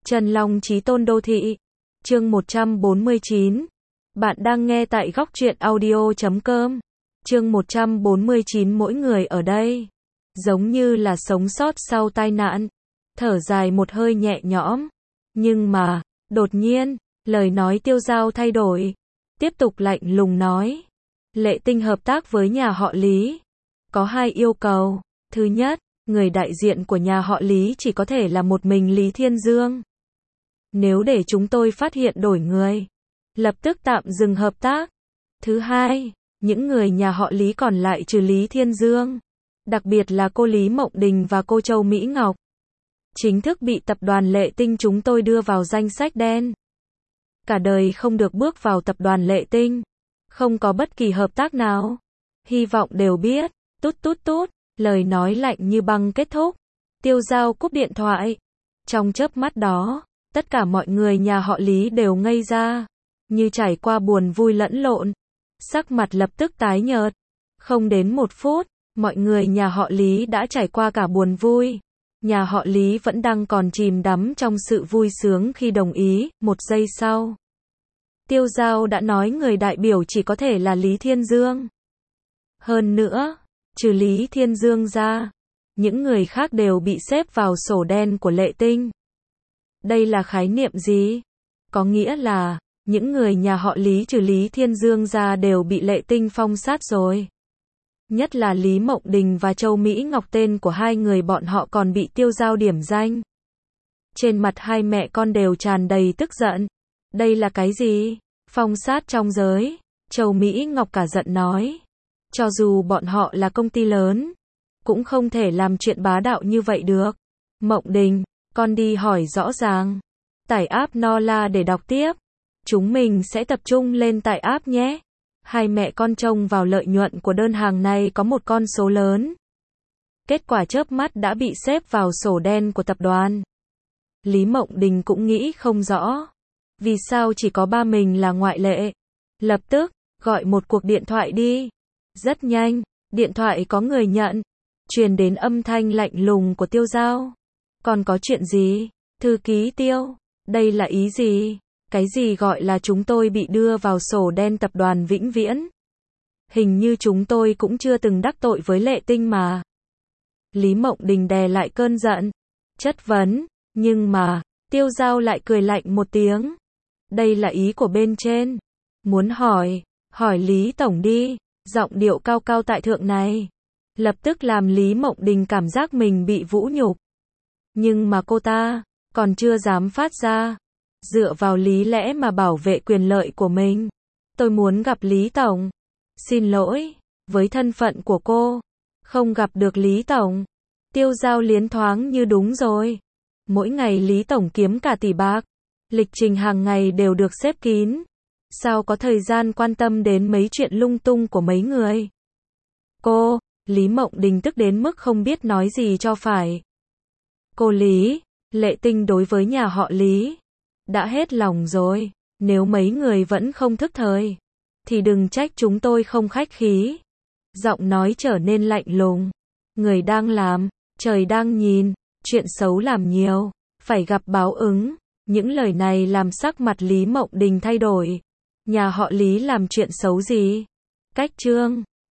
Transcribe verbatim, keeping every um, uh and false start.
Trần Long Chí Tôn Đô Thị. Chương một trăm bốn mươi chín. Bạn đang nghe tại góc truyện audio chấm com. Chương một trăm bốn mươi chín. Mỗi người ở đây giống như là sống sót sau tai nạn, thở dài một hơi nhẹ nhõm. Nhưng mà, đột nhiên, lời nói Tiêu Dao thay đổi, tiếp tục lạnh lùng nói: Lệ Tinh hợp tác với nhà họ Lý, có hai yêu cầu. Thứ nhất, người đại diện của nhà họ Lý chỉ có thể là một mình Lý Thiên Dương. Nếu để chúng tôi phát hiện đổi người, lập tức tạm dừng hợp tác. Thứ hai, những người nhà họ Lý còn lại trừ Lý Thiên Dương, đặc biệt là cô Lý Mộng Đình và cô Châu Mỹ Ngọc, chính thức bị tập đoàn Lệ Tinh chúng tôi đưa vào danh sách đen. Cả đời không được bước vào tập đoàn Lệ Tinh, không có bất kỳ hợp tác nào. Hy vọng đều biết. Tút tút tút, lời nói lạnh như băng kết thúc. Tiêu Dao cúp điện thoại. Trong chớp mắt đó, tất cả mọi người nhà họ Lý đều ngây ra, như trải qua buồn vui lẫn lộn, sắc mặt lập tức tái nhợt. Không đến một phút, mọi người nhà họ Lý đã trải qua cả buồn vui. Nhà họ Lý vẫn đang còn chìm đắm trong sự vui sướng khi đồng ý. Một giây sau, Tiêu Dao đã nói người đại biểu chỉ có thể là Lý Thiên Dương. Hơn nữa, trừ Lý Thiên Dương ra, những người khác đều bị xếp vào sổ đen của Lệ Tinh. Đây là khái niệm gì? Có nghĩa là, những người nhà họ Lý trừ Lý Thiên Dương ra đều bị Lệ Tinh phong sát rồi. Nhất là Lý Mộng Đình và Châu Mỹ Ngọc, tên của hai người bọn họ còn bị Tiêu Dao điểm danh. Trên mặt hai mẹ con đều tràn đầy tức giận. Đây là cái gì? Phong sát trong giới. Châu Mỹ Ngọc cả giận nói. Cho dù bọn họ là công ty lớn, cũng không thể làm chuyện bá đạo như vậy được. Mộng Đình, con đi hỏi rõ ràng. Tải app Nola để đọc tiếp. Chúng mình sẽ tập trung lên tải app nhé. Hai mẹ con trông vào lợi nhuận của đơn hàng này có một con số lớn. Kết quả chớp mắt đã bị xếp vào sổ đen của tập đoàn. Lý Mộng Đình cũng nghĩ không rõ, vì sao chỉ có ba mình là ngoại lệ. Lập tức, gọi một cuộc điện thoại đi. Rất nhanh, điện thoại có người nhận, truyền đến âm thanh lạnh lùng của Tiêu Dao. Còn có chuyện gì? Thư ký Tiêu, đây là ý gì? Cái gì gọi là chúng tôi bị đưa vào sổ đen tập đoàn vĩnh viễn? Hình như chúng tôi cũng chưa từng đắc tội với Lệ Tinh mà. Lý Mộng Đình đè lại cơn giận, chất vấn, nhưng mà, Tiêu Dao lại cười lạnh một tiếng. Đây là ý của bên trên. Muốn hỏi, hỏi Lý Tổng đi. Giọng điệu cao cao tại thượng này, lập tức làm Lý Mộng Đình cảm giác mình bị vũ nhục. Nhưng mà cô ta, còn chưa dám phát ra. Dựa vào lý lẽ mà bảo vệ quyền lợi của mình. Tôi muốn gặp Lý Tổng. Xin lỗi, với thân phận của cô, không gặp được Lý Tổng. Tiêu Dao liến thoáng như đúng rồi. Mỗi ngày Lý Tổng kiếm cả tỷ bạc. Lịch trình hàng ngày đều được xếp kín. Sao có thời gian quan tâm đến mấy chuyện lung tung của mấy người? Cô, Lý Mộng Đình tức đến mức không biết nói gì cho phải. Cô Lý, Lệ Tinh đối với nhà họ Lý đã hết lòng rồi. Nếu mấy người vẫn không thức thời, thì đừng trách chúng tôi không khách khí. Giọng nói trở nên lạnh lùng. Người đang làm, trời đang nhìn. Chuyện xấu làm nhiều, phải gặp báo ứng. Những lời này làm sắc mặt Lý Mộng Đình thay đổi. Nhà họ Lý làm chuyện xấu gì? Cách chương